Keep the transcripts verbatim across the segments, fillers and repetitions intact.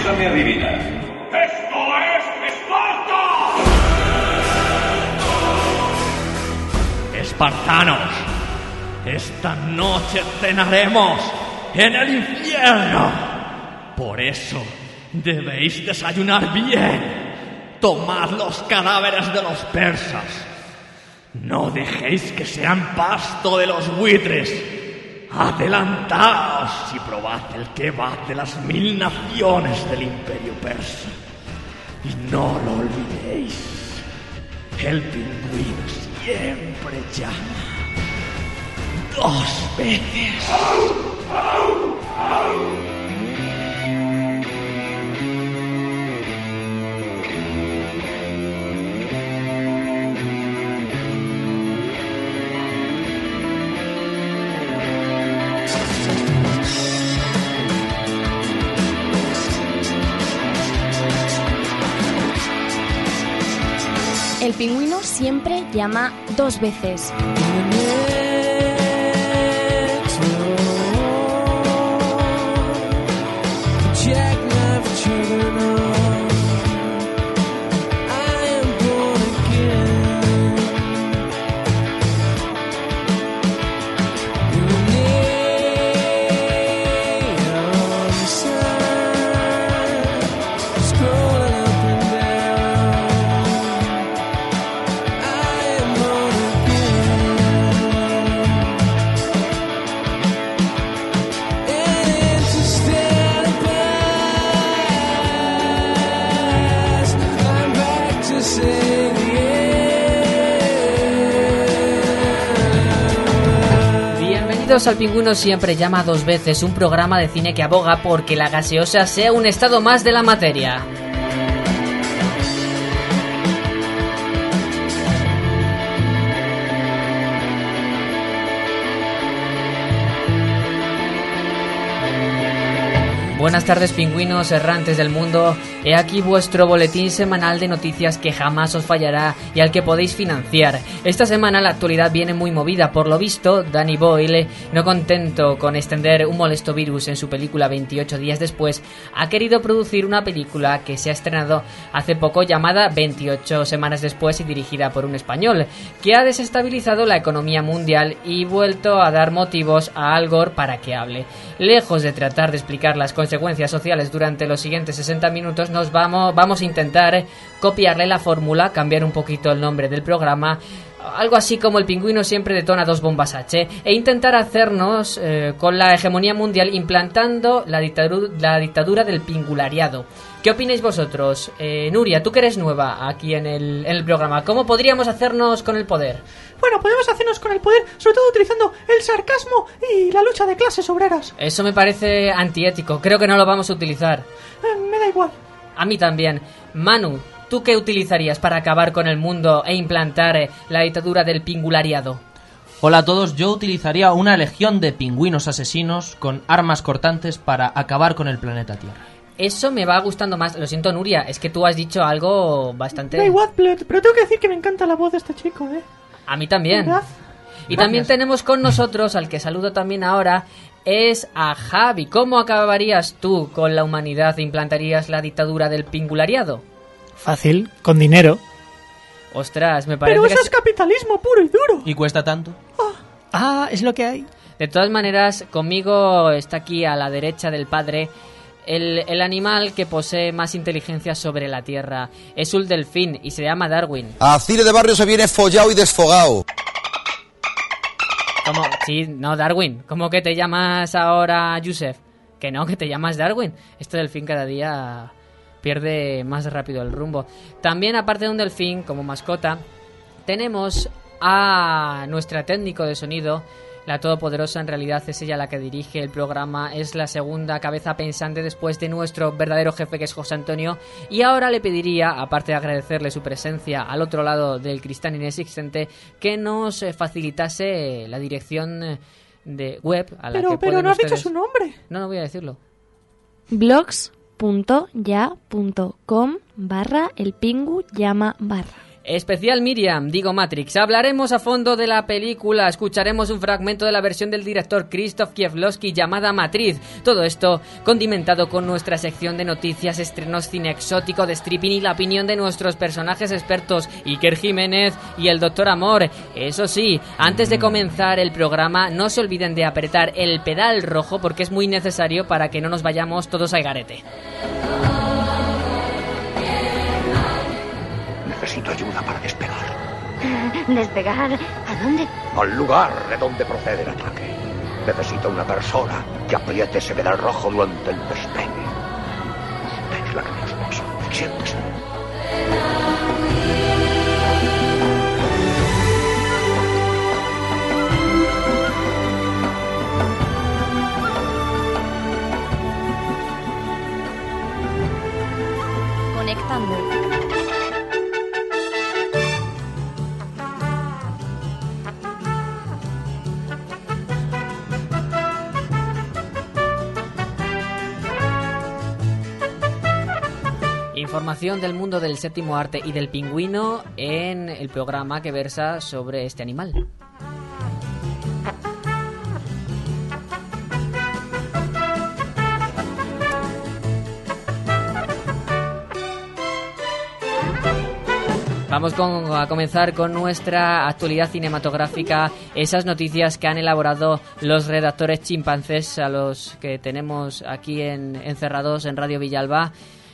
Ayúdame a adivinar. ¡Esto es Esparta! Espartanos, esta noche cenaremos en el infierno. Por eso debéis desayunar bien. Tomad los cadáveres de los persas. No dejéis que sean pasto de los buitres. Adelantaos y probad el kebab de las mil naciones del imperio persa. Y no lo olvidéis, el pingüino siempre llama dos veces. El pingüino siempre llama dos veces. Bienvenidos al Pingüino siempre llama dos veces, un programa de cine que aboga porque la gaseosa sea un estado más de la materia. Buenas tardes, pingüinos errantes del mundo. He aquí vuestro boletín semanal de noticias que jamás os fallará y al que podéis financiar. Esta semana la actualidad viene muy movida. Por lo visto, Danny Boyle, no contento con extender un molesto virus en su película veintiocho días después, ha querido producir una película que se ha estrenado hace poco llamada veintiocho semanas después y dirigida por un español, que ha desestabilizado la economía mundial y vuelto a dar motivos a Al Gore para que hable. Lejos de tratar de explicar las consecuencias sociales durante los siguientes sesenta minutos, nos vamos, vamos a intentar copiarle la fórmula, cambiar un poquito el nombre del programa, algo así como el pingüino siempre detona dos bombas H, e intentar hacernos eh, con la hegemonía mundial implantando la dictadura, la dictadura del pingulariado. ¿Qué opináis vosotros? Eh, Nuria, tú que eres nueva aquí en el, en el programa, ¿cómo podríamos hacernos con el poder? Bueno, podemos hacernos con el poder, sobre todo utilizando el sarcasmo y la lucha de clases obreras. Eso me parece antiético, creo que no lo vamos a utilizar. Eh, me da igual. A mí también. Manu, ¿tú qué utilizarías para acabar con el mundo e implantar eh, la dictadura del pingulariado? Hola a todos, yo utilizaría una legión de pingüinos asesinos con armas cortantes para acabar con el planeta Tierra. Eso me va gustando más. Lo siento, Nuria, es que tú has dicho algo bastante... Da igual, pero tengo que decir que me encanta la voz de este chico, ¿eh? A mí también. ¿Verdad? Y también tenemos con nosotros, al que saludo también ahora, es a Javi. ¿Cómo acabarías tú con la humanidad e implantarías la dictadura del pingulariado? Fácil, con dinero. Ostras, me parece Pero que... eso es capitalismo puro y duro. ¿Y cuesta tanto? Oh. Ah, es lo que hay. De todas maneras, conmigo está aquí a la derecha del padre el, el animal que posee más inteligencia sobre la Tierra. Es un delfín y se llama Darwin. A Cire de Barrio se viene follado y desfogado. ¿Cómo? Sí, no, Darwin. ¿Cómo que te llamas ahora Yusef? Que no, que te llamas Darwin. Este delfín cada día pierde más rápido el rumbo. También, aparte de un delfín como mascota, tenemos a nuestra técnico de sonido. La todopoderosa, en realidad es ella la que dirige el programa, es la segunda cabeza pensante después de nuestro verdadero jefe, que es José Antonio, y ahora le pediría, aparte de agradecerle su presencia al otro lado del cristal inexistente, que nos facilitase la dirección de web a la pero, que pero pueden no has ustedes... dicho su nombre. No, no voy a decirlo. blogs punto ya punto com barra el pingu llama barra. Especial Miriam, digo Matrix. Hablaremos a fondo de la película, escucharemos un fragmento de la versión del director Krzysztof Kieślowski llamada Matriz. Todo esto condimentado con nuestra sección de noticias, estrenos, cine exótico, de stripping y la opinión de nuestros personajes expertos, Iker Jiménez y el Doctor Amor. Eso sí, antes de comenzar el programa, no se olviden de apretar el pedal rojo porque es muy necesario para que no nos vayamos todos al garete. Necesito ayuda para despegar. ¿Despegar? ¿A dónde? Al lugar de donde procede el ataque. Necesito una persona que apriete ese pedal rojo durante el despegue. Usted es la que nos pasa. Siéntese. Conectando. Información del mundo del séptimo arte y del pingüino en el programa que versa sobre este animal. Vamos con, a comenzar con nuestra actualidad cinematográfica, esas noticias que han elaborado los redactores chimpancés a los que tenemos aquí en, encerrados en Radio Villalba.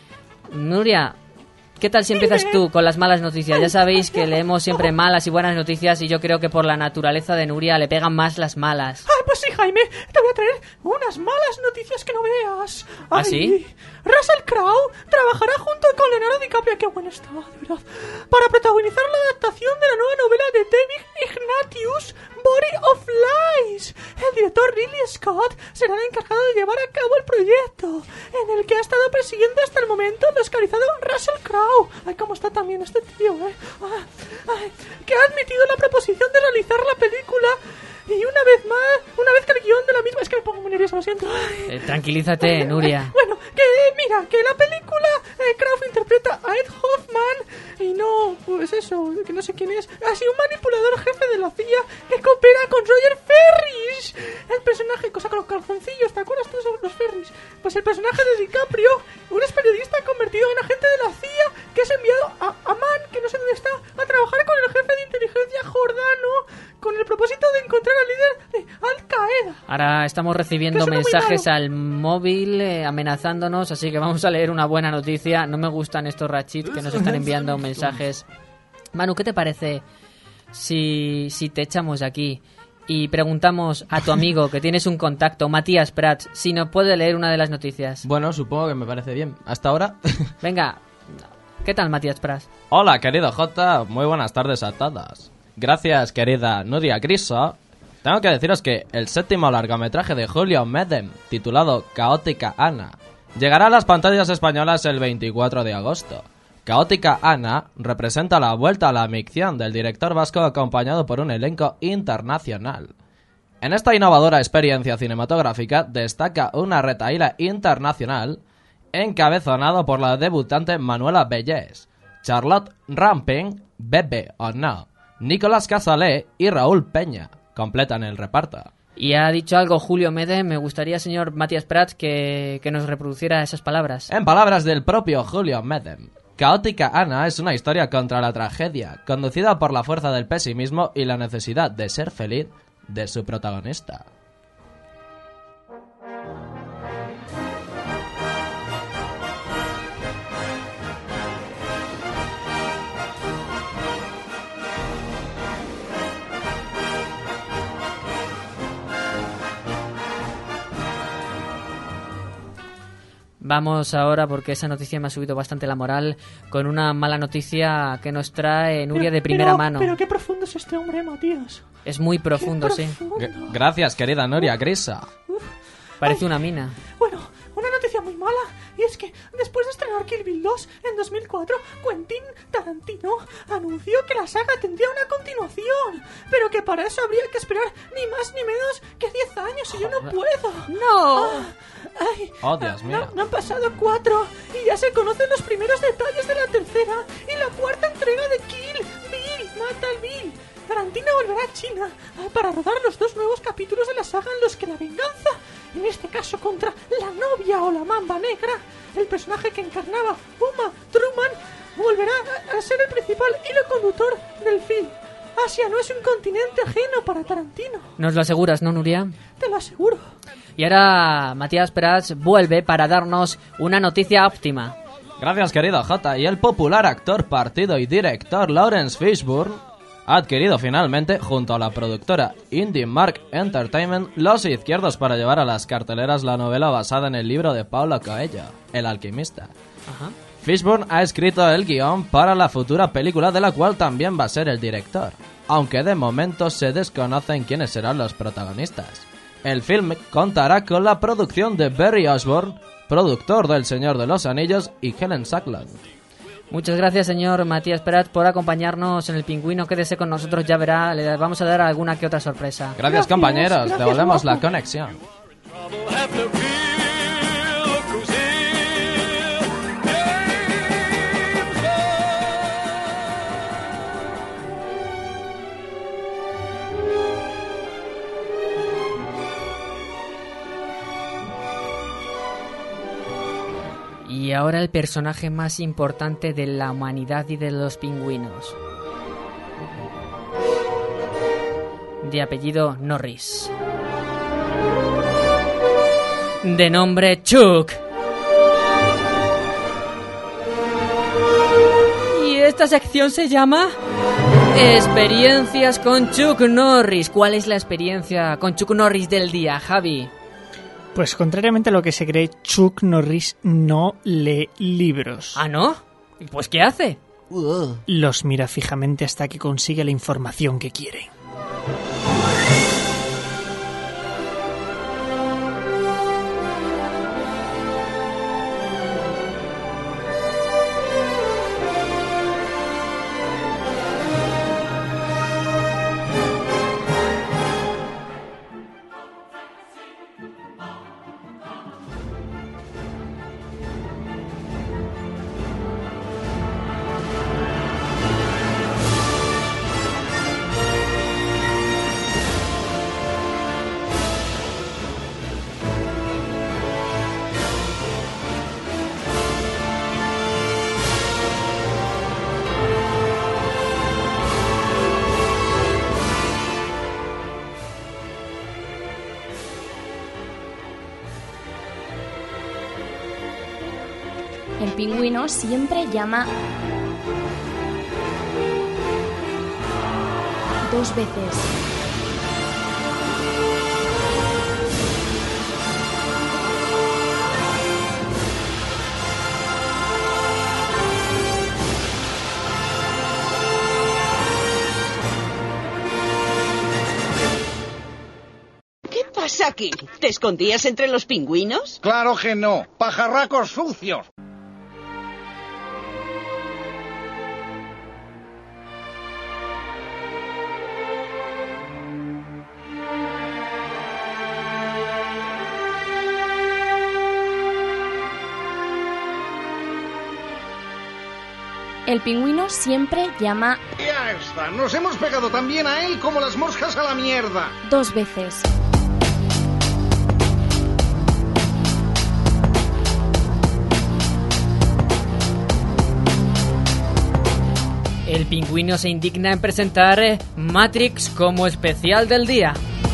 Nuria, ¿qué tal si empiezas tú con las malas noticias? Ya sabéis que leemos siempre malas y buenas noticias y yo creo que por la naturaleza de Nuria le pegan más las malas. Ay, pues sí, Jaime, te voy a traer unas malas noticias que no veas. ¿Ah, sí? Russell Crowe trabajará junto con Leonardo DiCaprio, qué bueno está, de verdad, para protagonizar la adaptación de la nueva novela de David Ignatius, Body of Lies. El director Ridley Scott será el encargado de llevar a cabo el proyecto, en el que ha estado persiguiendo hasta el momento el oscarizado Russell Crowe. Ay, cómo está también este tío, eh. Ay, ay, que ha admitido la proposición de realizar la película. Y una vez más, una vez que el guión de la misma... Es que me pongo muy nervioso, lo siento. Eh, tranquilízate, Nuria. Bueno, que mira, que la película eh, Crowe interpreta a Ed Hoffman y no, pues eso, que no sé quién es, así un manipulador jefe de la C I A que coopera con Roger Ferris. El personaje, cosa con los calzoncillos, ¿te acuerdas tú de los Ferris? Pues el personaje de DiCaprio, un ex periodista convertido en agente de la C I A que es enviado a Amman, que no sé dónde está, a trabajar con el jefe de inteligencia Jordano con el propósito de encontrar al líder de Al Qaeda. Ahora estamos recibiendo mensajes al móvil eh, amenazándonos, así que vamos a leer una buena noticia. No me gustan estos rachis que nos están enviando mensajes. Manu, ¿qué te parece si, si te echamos de aquí y preguntamos a tu amigo que tienes un contacto, Matías Prats, si nos puede leer una de las noticias? Bueno, supongo que me parece bien. ¿Hasta ahora? Venga, ¿qué tal, Matías Prats? Hola, querido Jota, muy buenas tardes a todas. Gracias, querida Nuria Griso. Tengo que deciros que el séptimo largometraje de Julio Medem, titulado Caótica Ana, llegará a las pantallas españolas el veinticuatro de agosto. Caótica Ana representa la vuelta a la ficción del director vasco acompañado por un elenco internacional. En esta innovadora experiencia cinematográfica destaca una retahíla internacional encabezonado por la debutante Manuela Bellés, Charlotte Rampling, Bebe o no, Nicolás Cazalé y Raúl Peña completan el reparto. Y ha dicho algo Julio Mede. Me gustaría, señor Matías Prats, que, que nos reproduciera esas palabras. En palabras del propio Julio Medem, Caótica Ana es una historia contra la tragedia, conducida por la fuerza del pesimismo y la necesidad de ser feliz de su protagonista. Vamos ahora, porque esa noticia me ha subido bastante la moral, con una mala noticia que nos trae Nuria de primera pero, mano. Pero qué profundo es este hombre, Matías. Es muy profundo, sí. G- Gracias, querida Nuria Grisa. Uf. Parece Ay, una mina. Bueno, una noticia muy mala, y es que después de estrenar Kill Bill dos en dos mil cuatro, Quentin Tarantino anunció que la saga tendría una continuación, pero que para eso habría que esperar ni más ni menos que diez años y yo no puedo. ¡No! Ah, ay, Oh, Dios mío. No, no han pasado cuatro y ya se conocen los primeros detalles de la tercera y la cuarta entrega de Kill. mata al Bill. Tarantino volverá a China para rodar los dos nuevos capítulos de la saga en los que la venganza, en este caso contra la novia o la mamba negra, el personaje que encarnaba Uma Thurman, volverá a ser el principal hilo conductor del film. Asia no es un continente ajeno para Tarantino. ¿Nos lo aseguras, no, Nuria? Te lo aseguro. Y ahora Matías Prats vuelve para darnos una noticia óptima. Gracias, querido Jota. Y el popular actor, partido y director Lawrence Fishburne ha adquirido finalmente, junto a la productora Indie Mark Entertainment, los izquierdos para llevar a las carteleras la novela basada en el libro de Paulo Coelho, El alquimista. Ajá. Fishburne ha escrito el guión para la futura película, de la cual también va a ser el director, aunque de momento se desconocen quiénes serán los protagonistas. El film contará con la producción de Barry Osborne, productor del Señor de los Anillos, y Helen Sutherland. Muchas gracias, señor Matías Prat, por acompañarnos en El Pingüino. Quédese con nosotros, ya verá, le vamos a dar alguna que otra sorpresa. Gracias, gracias compañeros, gracias, devolvemos guapo. La conexión. Y ahora el personaje más importante de la humanidad y de los pingüinos. De apellido Norris. De nombre Chuck. Y esta sección se llama Experiencias con Chuck Norris. ¿Cuál es la experiencia con Chuck Norris del día, Javi? Pues contrariamente a lo que se cree, Chuck Norris no lee libros. ¿Ah, no? ¿Pues qué hace? Uh. Los mira fijamente hasta que consigue la información que quiere. El pingüino siempre llama dos veces. ¿Qué pasa aquí? ¿Te escondías entre los pingüinos? Claro que no, pajarracos sucios. El pingüino siempre llama... Ya está, nos hemos pegado también a él como las moscas a la mierda. Dos veces. El pingüino se indigna en presentar Matrix como especial del día.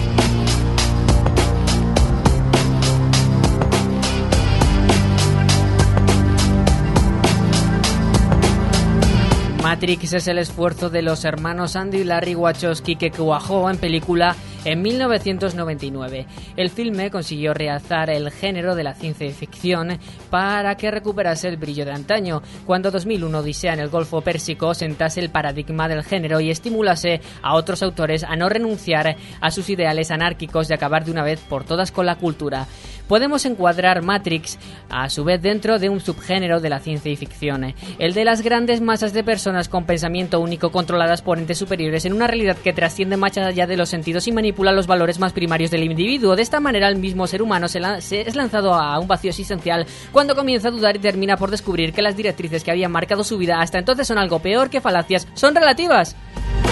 Matrix es el esfuerzo de los hermanos Andy y Larry Wachowski que cuajó en película en mil novecientos noventa y nueve. El filme consiguió realzar el género de la ciencia ficción para que recuperase el brillo de antaño, cuando dos mil uno Odisea en el Golfo Pérsico sentase el paradigma del género y estimulase a otros autores a no renunciar a sus ideales anárquicos de acabar de una vez por todas con la cultura. Podemos encuadrar Matrix a su vez dentro de un subgénero de la ciencia ficción, el de las grandes masas de personas con pensamiento único controladas por entes superiores en una realidad que trasciende más allá de los sentidos y manipula los valores más primarios del individuo. De esta manera el mismo ser humano se, la- se es lanzado a un vacío existencial cuando comienza a dudar y termina por descubrir que las directrices que habían marcado su vida hasta entonces son algo peor que falacias, son relativas.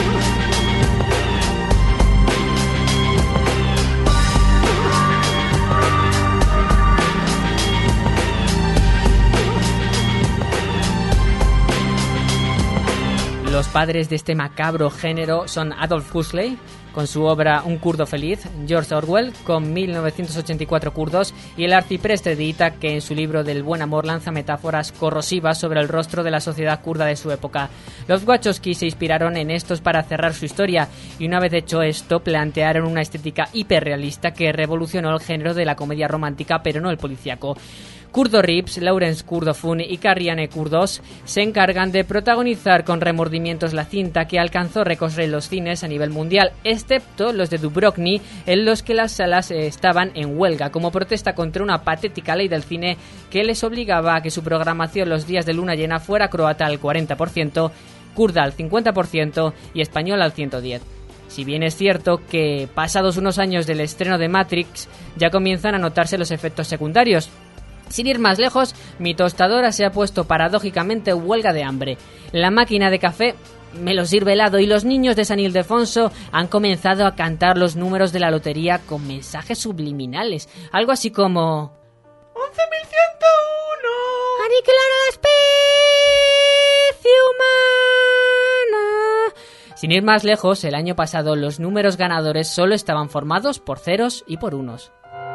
padres de este macabro género son Adolf Huxley, con su obra Un kurdo feliz, George Orwell, con mil novecientos ochenta y cuatro kurdos, y el arcipreste de Ita, que en su libro del buen amor lanza metáforas corrosivas sobre el rostro de la sociedad kurda de su época. Los Wachowski se inspiraron en estos para cerrar su historia, y una vez hecho esto, plantearon una estética hiperrealista que revolucionó el género de la comedia romántica, pero no el policíaco. Kurdo Rips, Lawrence Kurdofun y Kariane Kurdos se encargan de protagonizar con remordimientos la cinta, que alcanzó récords en los cines a nivel mundial, excepto los de Dubrovnik, en los que las salas estaban en huelga como protesta contra una patética ley del cine que les obligaba a que su programación los días de luna llena fuera croata al cuarenta por ciento, kurda al cincuenta por ciento y español al ciento diez por ciento. Si bien es cierto que, pasados unos años del estreno de Matrix, ya comienzan a notarse los efectos secundarios. Sin ir más lejos, mi tostadora se ha puesto paradójicamente huelga de hambre. La máquina de café me lo sirve helado y los niños de San Ildefonso han comenzado a cantar los números de la lotería con mensajes subliminales. Algo así como... once mil ciento uno. ¡Aniquilar a la especie humana! Sin ir más lejos, el año pasado los números ganadores solo estaban formados por ceros y por unos.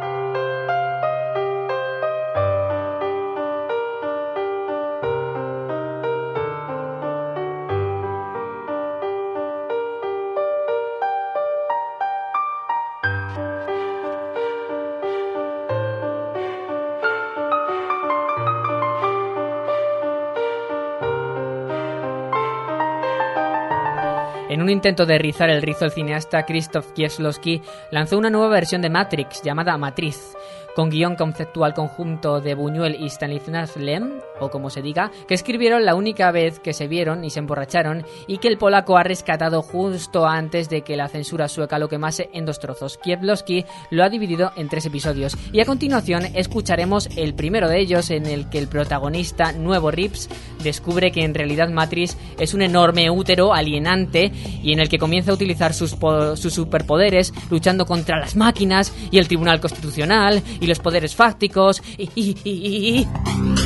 En un intento de rizar el rizo, el cineasta Krzysztof Kieslowski lanzó una nueva versión de Matrix llamada Matriz, con guión conceptual conjunto de Buñuel y Stanisław Lem, o como se diga, que escribieron la única vez que se vieron y se emborracharon, y que el polaco ha rescatado justo antes de que la censura sueca lo quemase en dos trozos. Kieslowski lo ha dividido en tres episodios, y a continuación escucharemos el primero de ellos, en el que el protagonista, Nuevo Rips, descubre que en realidad Matrix es un enorme útero alienante, y en el que comienza a utilizar sus, po- sus superpoderes luchando contra las máquinas y el Tribunal Constitucional y los poderes fácticos y... y, y, y, y.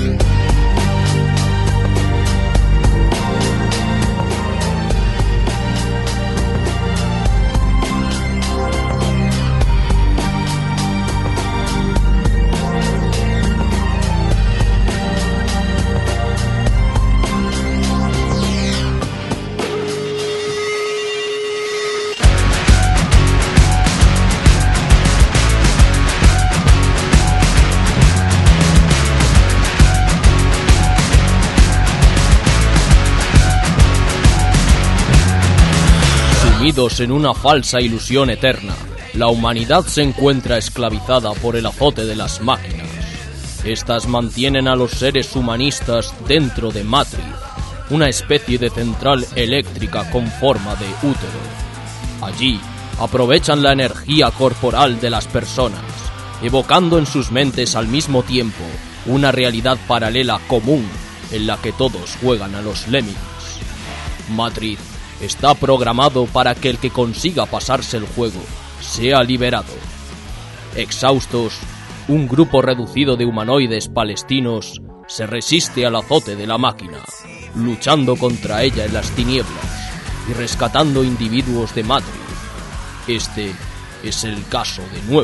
Sumidos en una falsa ilusión eterna, la humanidad se encuentra esclavizada por el azote de las máquinas. Estas mantienen a los seres humanistas dentro de Matrix, una especie de central eléctrica con forma de útero. Allí aprovechan la energía corporal de las personas, evocando en sus mentes al mismo tiempo una realidad paralela común en la que todos juegan a los lemmings. Matrix está programado para que el que consiga pasarse el juego sea liberado. Exhaustos, un grupo reducido de humanoides palestinos se resiste al azote de la máquina, luchando contra ella en las tinieblas y rescatando individuos de Matrix. Este es el caso de Nuevo.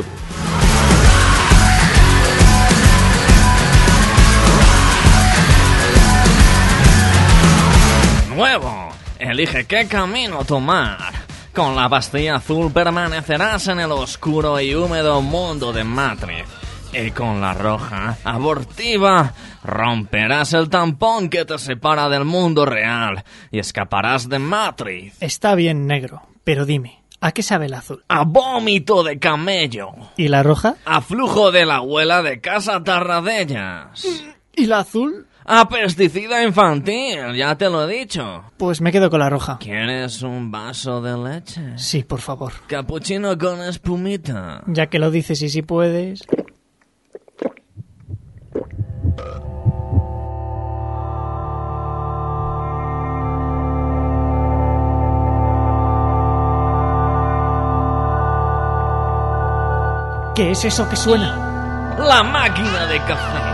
Nuevo. Elige qué camino tomar. Con la pastilla azul permanecerás en el oscuro y húmedo mundo de Matrix. Y con la roja, abortiva, romperás el tampón que te separa del mundo real y escaparás de Matrix. Está bien, negro, pero dime, ¿a qué sabe el azul? A vómito de camello. ¿Y la roja? A flujo de la abuela de Casa Tarradellas. ¿Y la azul? A pesticida infantil, ya te lo he dicho. Pues me quedo con la roja. ¿Quieres un vaso de leche? Sí, por favor. Capuchino con espumita. Ya que lo dices y si puedes... ¿Qué es eso que suena? La máquina de café.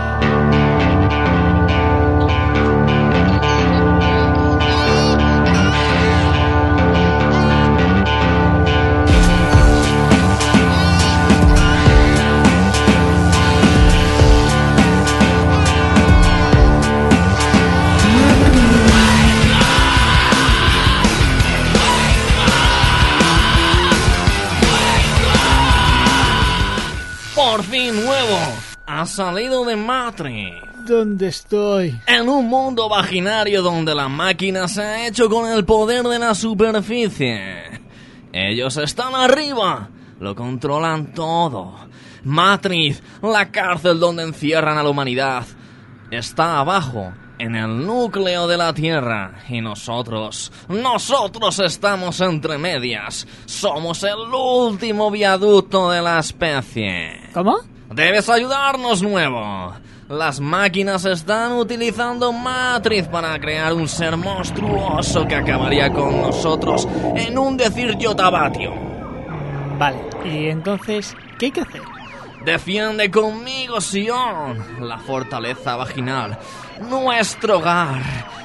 Por fin nuevo. Has salido de Matrix. ¿Dónde estoy? En un mundo vaginario donde la máquina se ha hecho con el poder de la superficie. Ellos están arriba. Lo controlan todo. Matrix, la cárcel donde encierran a la humanidad, está abajo, en el núcleo de la Tierra. Y nosotros, nosotros estamos entre medias. Somos el último viaducto de la especie. ¿Cómo? Debes ayudarnos, nuevo. Las máquinas están utilizando Matrix para crear un ser monstruoso que acabaría con nosotros en un decir yotabatio. Vale, y entonces, ¿qué hay que hacer? Defiende conmigo, Sion, la fortaleza vaginal, nuestro hogar.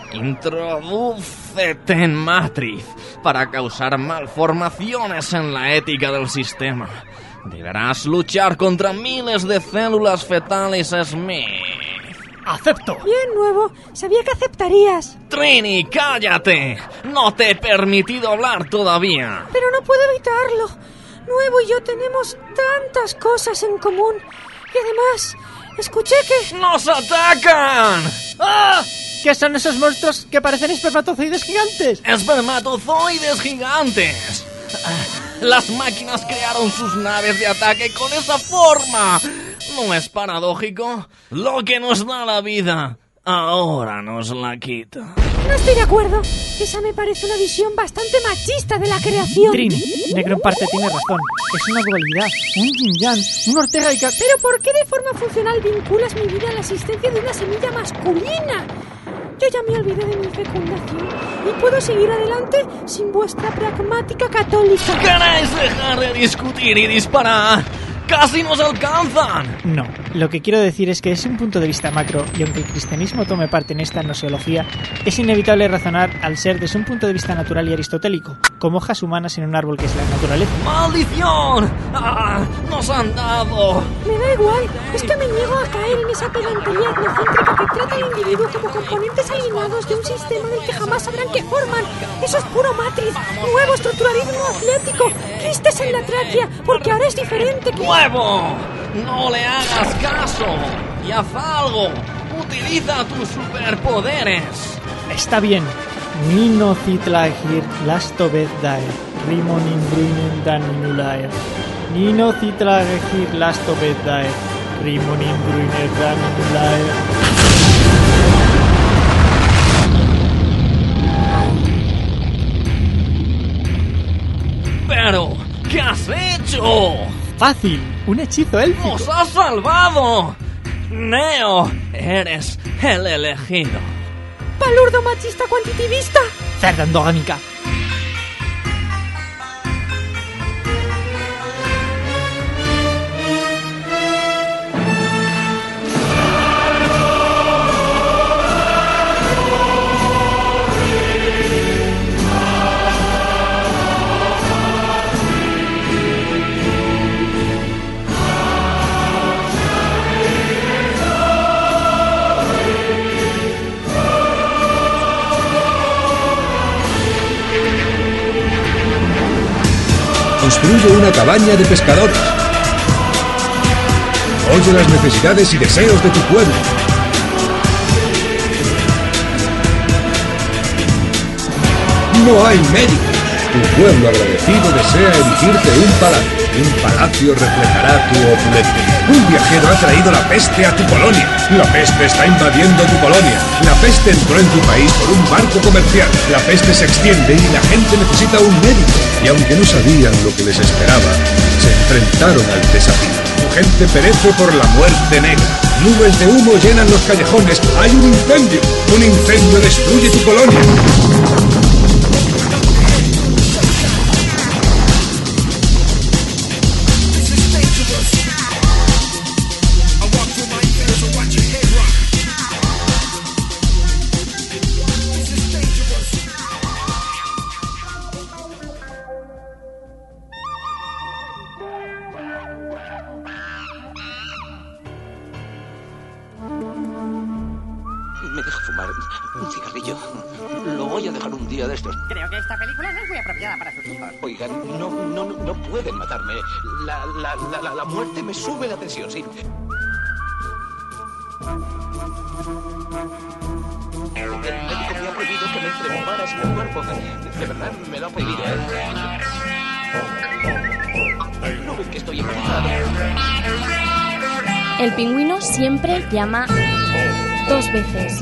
Introdúcete en Matrix para causar malformaciones en la ética del sistema. Deberás luchar contra miles de células fetales Smith. ¡Acepto! Bien, nuevo. Sabía que aceptarías. Trini, cállate. No te he permitido hablar todavía. Pero no puedo evitarlo. Nuevo y yo tenemos tantas cosas en común. Y además, escuché que... ¡Nos atacan! ¡Ah! ¿Qué son esos monstruos que parecen espermatozoides gigantes? ¡Espermatozoides gigantes! Las máquinas crearon sus naves de ataque con esa forma. ¿No es paradójico? Lo que nos da la vida, ahora nos la quita. No estoy de acuerdo. Esa me parece una visión bastante machista de la creación. Trini, Negro en parte tiene razón. Es una dualidad, un yin-yang, un Ortega y... Ca... ¿Pero por qué de forma funcional vinculas mi vida a la existencia de una semilla masculina? Yo ya me olvidé de mi fecundación y puedo seguir adelante sin vuestra pragmática católica. ¿Queréis dejar de discutir y disparar? ¡Casi nos alcanzan! No, lo que quiero decir es que es un punto de vista macro, y aunque el cristianismo tome parte en esta gnoseología, es inevitable razonar al ser desde un punto de vista natural y aristotélico, como hojas humanas en un árbol que es la naturaleza. ¡Maldición! ¡Ah! ¡Nos han dado! Me da igual, es que me niego a caer en esa pedantería etnocéntrica que trata al individuo como componentes alienados de un sistema del que jamás sabrán qué forman. Eso es puro Matrix, nuevo estructuralismo atlético, quistes en la tráquea, porque ahora es diferente. ¡Nuevo! ¡No le hagas caso! ¡Y haz algo! ¡Utiliza tus superpoderes! Está bien. Nino Zitlagir Lastobet Dae Rimonin Bruinen Daninulae Nino Zitlagir Lastobet Dae Rimonin Bruinen Daninulae. ¡Pero! ¿Qué has hecho? ¡Fácil! ¡Un hechizo élfico! ¡Nos has salvado! Neo, eres el elegido. ¡Palurdo machista cuantitivista! ¡Cerda endogámica! Construye una cabaña de pescadores. Oye las necesidades y deseos de tu pueblo. No hay médicos. Tu pueblo agradecido desea erigirte un palacio. Un palacio reflejará tu opulencia. Un viajero ha traído la peste a tu colonia. La peste está invadiendo tu colonia. La peste entró en tu país por un barco comercial. La peste se extiende y la gente necesita un médico. Y aunque no sabían lo que les esperaba, se enfrentaron al desafío. Tu gente perece por la muerte negra. Nubes de humo llenan los callejones. Hay un incendio. Un incendio destruye tu colonia. deja fumar un cigarrillo? Lo voy a dejar un día de estos. Creo que esta película no es muy apropiada para sus hijos. Oigan, no, no, no, no pueden matarme. La, la, la, la, la muerte me sube la tensión, sí. El médico me ha prohibido que me entre bombas en el cuerpo. De verdad, me lo ha prohibido. No ven que estoy embarazado. El pingüino siempre llama dos veces.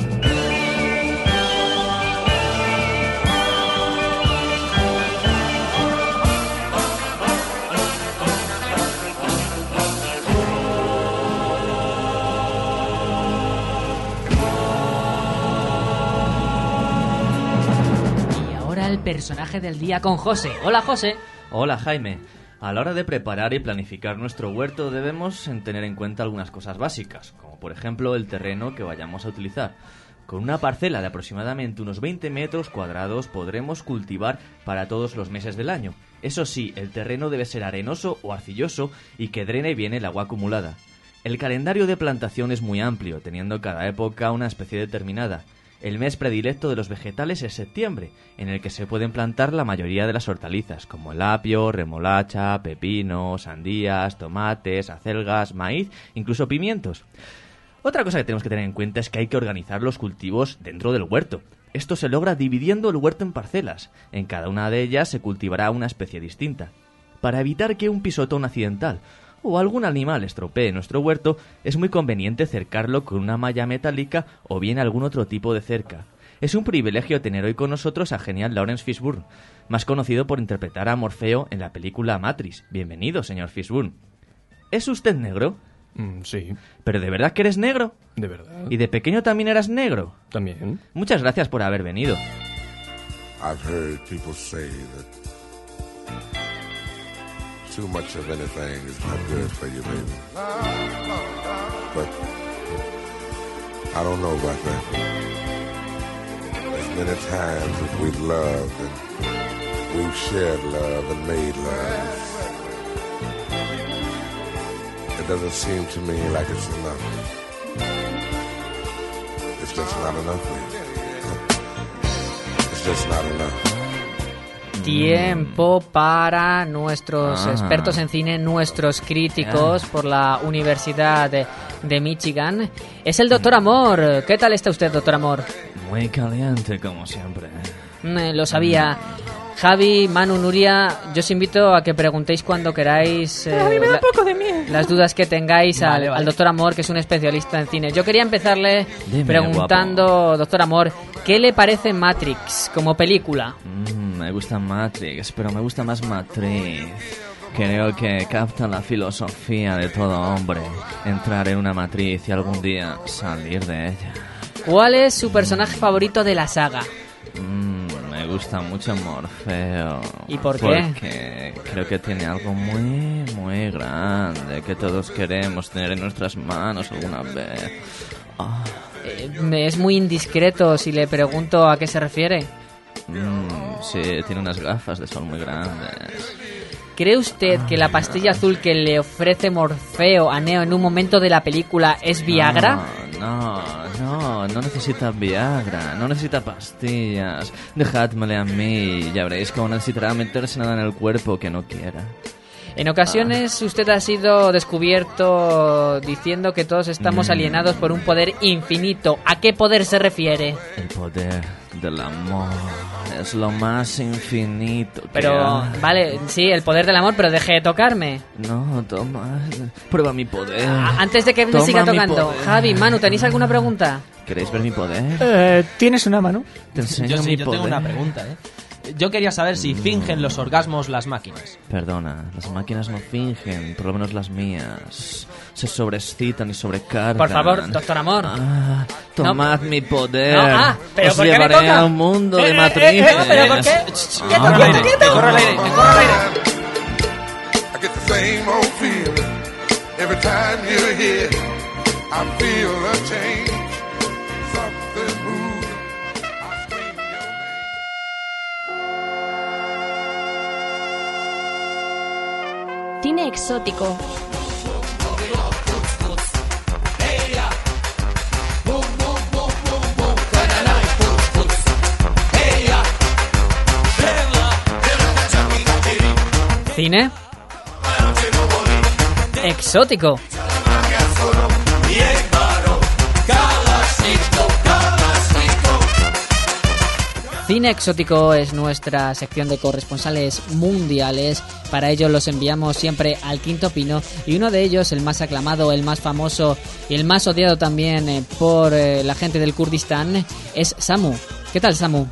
El personaje del día con José. Hola, José. Hola, Jaime. A la hora de preparar y planificar nuestro huerto debemos tener en cuenta algunas cosas básicas, como por ejemplo el terreno que vayamos a utilizar. Con una parcela de aproximadamente unos veinte metros cuadrados podremos cultivar para todos los meses del año. Eso sí, el terreno debe ser arenoso o arcilloso y que drene bien el agua acumulada. El calendario de plantación es muy amplio, teniendo cada época una especie determinada. El mes predilecto de los vegetales es septiembre, en el que se pueden plantar la mayoría de las hortalizas, como el apio, remolacha, pepino, sandías, tomates, acelgas, maíz, incluso pimientos. Otra cosa que tenemos que tener en cuenta es que hay que organizar los cultivos dentro del huerto. Esto se logra dividiendo el huerto en parcelas. En cada una de ellas se cultivará una especie distinta. Para evitar que un pisotón accidental o algún animal estropee nuestro huerto, es muy conveniente cercarlo con una malla metálica o bien algún otro tipo de cerca. Es un privilegio tener hoy con nosotros a genial Lawrence Fishburne, más conocido por interpretar a Morfeo en la película Matrix. Bienvenido, señor Fishburne. ¿Es usted negro? Mm, sí. ¿Pero de verdad que eres negro? De verdad. ¿Y de pequeño también eras negro? También. Muchas gracias por haber venido. I've heard people say that too much of anything is not good for you, baby. But I don't know about that. As many times as we've loved and we've shared love and made love, it doesn't seem to me like it's enough. It's just not enough, baby. It's just not enough. Tiempo para nuestros Ah. expertos en cine, nuestros críticos por la Universidad de, de Michigan. Es el doctor Amor. ¿Qué tal está usted, doctor Amor? Muy caliente, como siempre. Mm, lo sabía. Javi, Manu, Nuria, yo os invito a que preguntéis cuando queráis eh, A mí me da la- un poco de miedo. las dudas que tengáis al, Vale, vale. al doctor Amor, que es un especialista en cine. Yo quería empezarle Dime, preguntando, doctor Amor, ¿qué le parece Matrix como película? Mm, me gusta Matrix, pero me gusta más Matriz. Creo que capta la filosofía de todo hombre. Entrar en una matriz y algún día salir de ella. ¿Cuál es su personaje favorito de la saga? Mm, me gusta mucho Morfeo. ¿Y por qué? Porque creo que tiene algo muy, muy grande que todos queremos tener en nuestras manos alguna vez. Ah. Eh, me es muy indiscreto si le pregunto a qué se refiere. Mm, sí, tiene unas gafas de sol muy grandes. ¿Cree usted que la pastilla azul que le ofrece Morfeo a Neo en un momento de la película es Viagra? No, no, no necesita Viagra, no necesita pastillas. Dejádmele a mí, ya veréis cómo necesitará meterse nada en el cuerpo que no quiera. En ocasiones usted ha sido descubierto diciendo que todos estamos Mm. alienados por un poder infinito. ¿A qué poder se refiere? El poder del amor es lo más infinito que Pero, hay. vale, sí, el poder del amor, pero deje de tocarme. No, toma, prueba mi poder. A- Antes de que me Toma siga mi tocando. poder. Javi, Manu, ¿tenéis alguna pregunta? ¿Queréis ver mi poder? Eh, ¿Tienes una mano? Te enseño Yo sí, mi yo poder. tengo una pregunta, ¿eh? Yo quería saber si fingen los orgasmos las máquinas. Perdona, las máquinas no fingen, por lo menos las mías. Se sobreexcitan y sobrecargan. Por favor, doctor Amor. Ah, tomad mi poder. No, ah, pero Os ¿por qué me llevaré toca? a un mundo Eh, de eh, matrices. eh, eh, ¿pero por qué? Que corra el aire, que corra el aire, que corra el aire. I get the same old feeling every time you're here. I feel a change, something moving. I scream your name. Cine exótico. Cine exótico. Cine exótico es nuestra sección de corresponsales mundiales. Para ello los enviamos siempre al Quinto Pino, y uno de ellos, el más aclamado, el más famoso y el más odiado también eh, por eh, la gente del Kurdistán, es Samu. ¿Qué tal, Samu?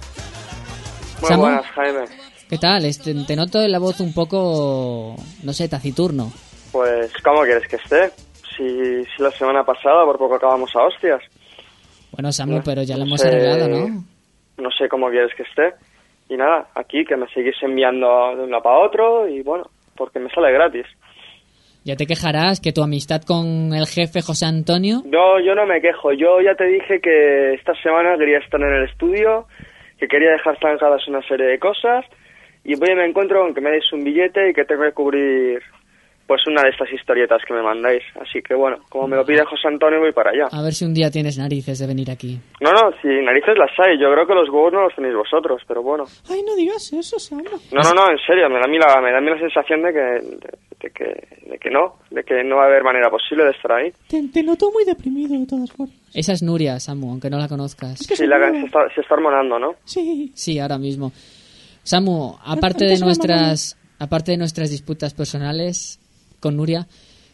Muy Samu, buenas, Jaime. ¿qué tal? Este, te noto en la voz un poco, no sé, taciturno. Pues, ¿cómo quieres que esté? Si, si la semana pasada por poco acabamos a hostias. Bueno, Samu, No, pero ya lo no hemos sé- arreglado, ¿no? No sé cómo quieres que esté. Y nada, aquí que me seguís enviando de un lado para otro y bueno, porque me sale gratis. Ya te quejarás que tu amistad con el jefe José Antonio... No, yo no me quejo. Yo ya te dije que esta semana quería estar en el estudio, que quería dejar zanjadas una serie de cosas, y voy y me encuentro con que me deis un billete y que tengo que cubrir pues una de estas historietas que me mandáis. Así que bueno, como me lo pide José Antonio, voy para allá. A ver si un día tienes narices de venir aquí. No, no, si narices las hay, yo creo que los huevos no los tenéis vosotros, pero bueno. Ay, no digas eso, Samu. No, no, no, en serio, me da a mí la, me da a mí la sensación de que, de, de que, de que no, de que no va a haber manera posible de estar ahí. Te, te noto muy deprimido de todas formas. Esa es Nuria, Samu, aunque no la conozcas. Sí, la, se, está, se está hormonando, ¿no? Sí. Sí, ahora mismo. Samu, aparte de Antes era nuestras, aparte de nuestras disputas personales con Nuria,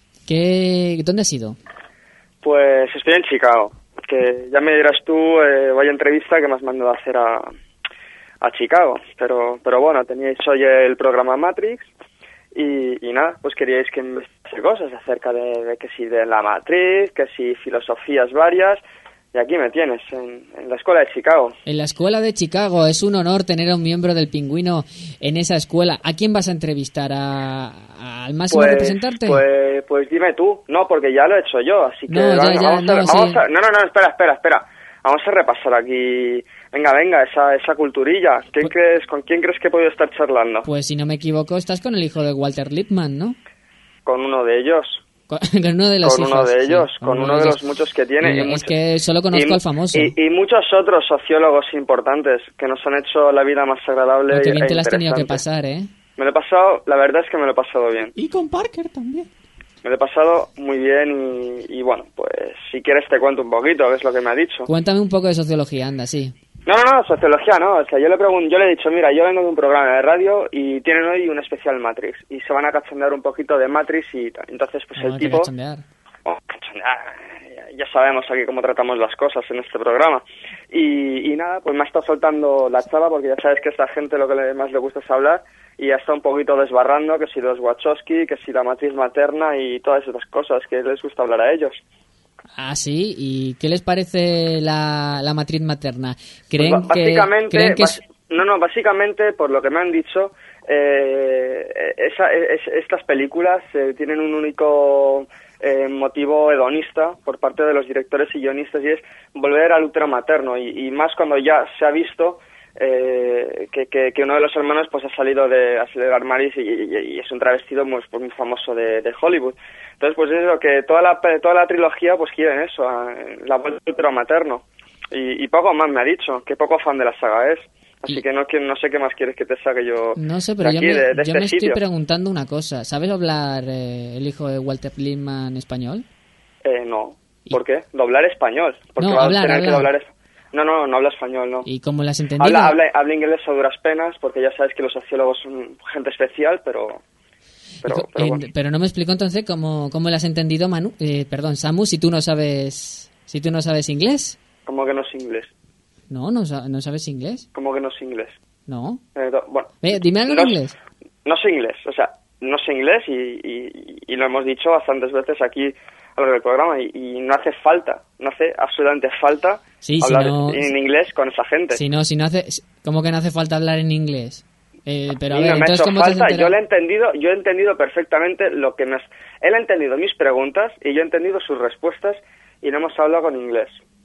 ¿qué, ¿dónde has ido? Pues estoy en Chicago, que ya me dirás tú, eh, vaya entrevista que me has mandado a hacer a, a Chicago, pero pero bueno, teníais hoy el programa Matrix y, y nada, pues queríais que investigase cosas acerca de, de que si de la Matrix, que si filosofías varias, y aquí me tienes, en, en la escuela de Chicago. En la escuela de Chicago. Es un honor tener a un miembro del Pingüino en esa escuela. ¿A quién vas a entrevistar? ¿A, a- ¿Al máximo Pues, representante? pues, pues dime tú, no, porque ya lo he hecho yo, así que No, ya, venga, ya, vamos, no, a, sí. vamos a- no, no, no, espera, espera, espera, vamos a repasar aquí, venga, venga, esa, esa culturilla. ¿Quién crees, ¿Con quién crees que he podido estar charlando? Pues si no me equivoco, estás con el hijo de Walter Lippmann, ¿no? Con uno de ellos. Con, con uno de los Con hijos, uno de sí, ellos, con uno de los muchos que tiene. Y y es muchos- que solo conozco y- al famoso. Y, y muchos otros sociólogos importantes que nos han hecho la vida más agradable Oh, qué e bien te la has tenido que interesante. pasar, ¿eh? Me lo he pasado, la verdad es que me lo he pasado bien. Y con Parker también. Me lo he pasado muy bien y, y bueno, pues si quieres te cuento un poquito, que es lo que me ha dicho. Cuéntame un poco de sociología, anda, sí. No, no, no, sociología no. O sea, yo le pregunto, yo le he dicho, mira, yo vengo de un programa de radio y tienen hoy un especial Matrix y se van a cachondear un poquito de Matrix y tal. Entonces, pues No, el hay que tipo... cachondear. Oh, cachondear, ya- ya sabemos aquí cómo tratamos las cosas en este programa. Y, y nada, pues me ha estado soltando la chava porque ya sabes que a esta gente lo que le- más le gusta es hablar y ha estado un poquito desbarrando que si los Wachowski, que si la matriz materna y todas esas cosas que les gusta hablar a ellos. Ah, sí. ¿Y qué les parece la, la matriz materna? ¿Creen Pues ba- que, básicamente, creen que es- bas- no, no, básicamente por lo que me han dicho, eh, esa- es- estas películas eh, tienen un único eh, motivo hedonista por parte de los directores y guionistas y es volver al útero materno y, y más cuando ya se ha visto eh, que, que, que uno de los hermanos pues ha salido de ha salido del armario y, y- y es un travestido muy, pues, muy famoso de, de Hollywood. Entonces pues es lo que toda la toda la trilogía pues quiere eso, a- la vuelta al útero materno y, y poco más me ha dicho, que poco fan de la saga es. Así que no, que no sé qué más quieres que te saque yo No sé, pero de yo aquí, me, de, de yo este me estoy sitio. preguntando una cosa. ¿Sabes hablar eh, el hijo de Walter Lippmann español? Eh, no. ¿Por qué? Doblar español. Porque No, va hablar, a tener que hablar. doblar... es- No, no, no habla español, no. ¿Y cómo lo has entendido? Habla, habla, habla inglés a duras penas, porque ya sabes que los sociólogos son gente especial, pero... Pero, Co- pero eh, bueno. pero no me explico entonces cómo, cómo lo has entendido, Manu. Eh, perdón, Samu, si tú no sabes si tú no sabes inglés. ¿Cómo que no es inglés? No, no, sa- no sabes inglés. ¿Cómo que no es inglés? No. Eh, do- bueno, Eh, dime algo no, en inglés. no sé inglés, o sea, no sé inglés y, y, y lo hemos dicho bastantes veces aquí a lo largo del programa y, y no hace falta, no hace absolutamente falta Sí, si hablar no- en inglés con esa gente. Si no, si no hace, ¿cómo que no hace falta hablar en inglés? Eh, pero a A mí ver, no me ha entonces hecho cómo te has falta, yo enterado? le he entendido, yo he entendido perfectamente lo que me has... Él ha entendido mis preguntas y yo he entendido sus respuestas y no hemos hablado con inglés.